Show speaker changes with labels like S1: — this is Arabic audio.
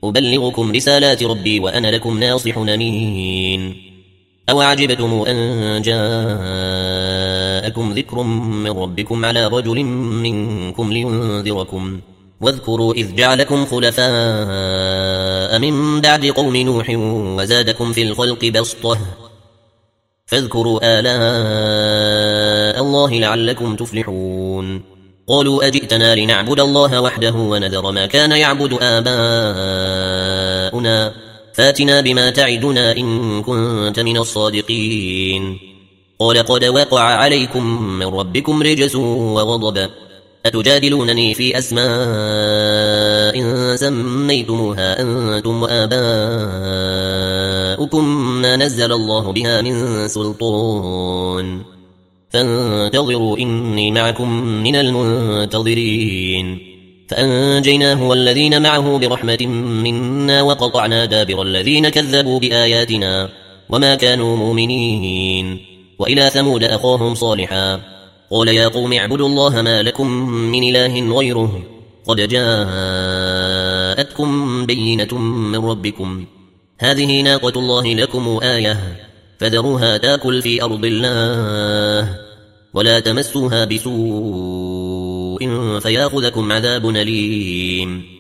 S1: أبلغكم رسالات ربي وأنا لكم ناصح أمين. أو عجبتم أن جاءكم ذكر من ربكم على رجل منكم لينذركم واذكروا إذ جعلكم خلفاء من بعد قوم نوح وزادكم في الخلق بسطة فاذكروا آلاء الله لعلكم تفلحون. قالوا أجئتنا لنعبد الله وحده ونذر ما كان يعبد آباؤنا فاتنا بما تعدنا إن كنت من الصادقين. قال قد وقع عليكم من ربكم رجس وغضب أتجادلونني في أسماء سميتموها أنتم وآباؤكم ما نزل الله بها من سلطان فانتظروا إني معكم من المنتظرين. فأنجيناه والذين معه برحمة منا وقطعنا دابر الذين كذبوا بآياتنا وما كانوا مؤمنين. وإلى ثمود أخاهم صالحا قال يا قوم اعبدوا الله ما لكم من إله غيره قد جاءتكم بينة من ربكم هذه ناقة الله لكم آية فذروها تاكل في أرض الله ولا تمسوها بسوء فياخذكم عذاب أليم.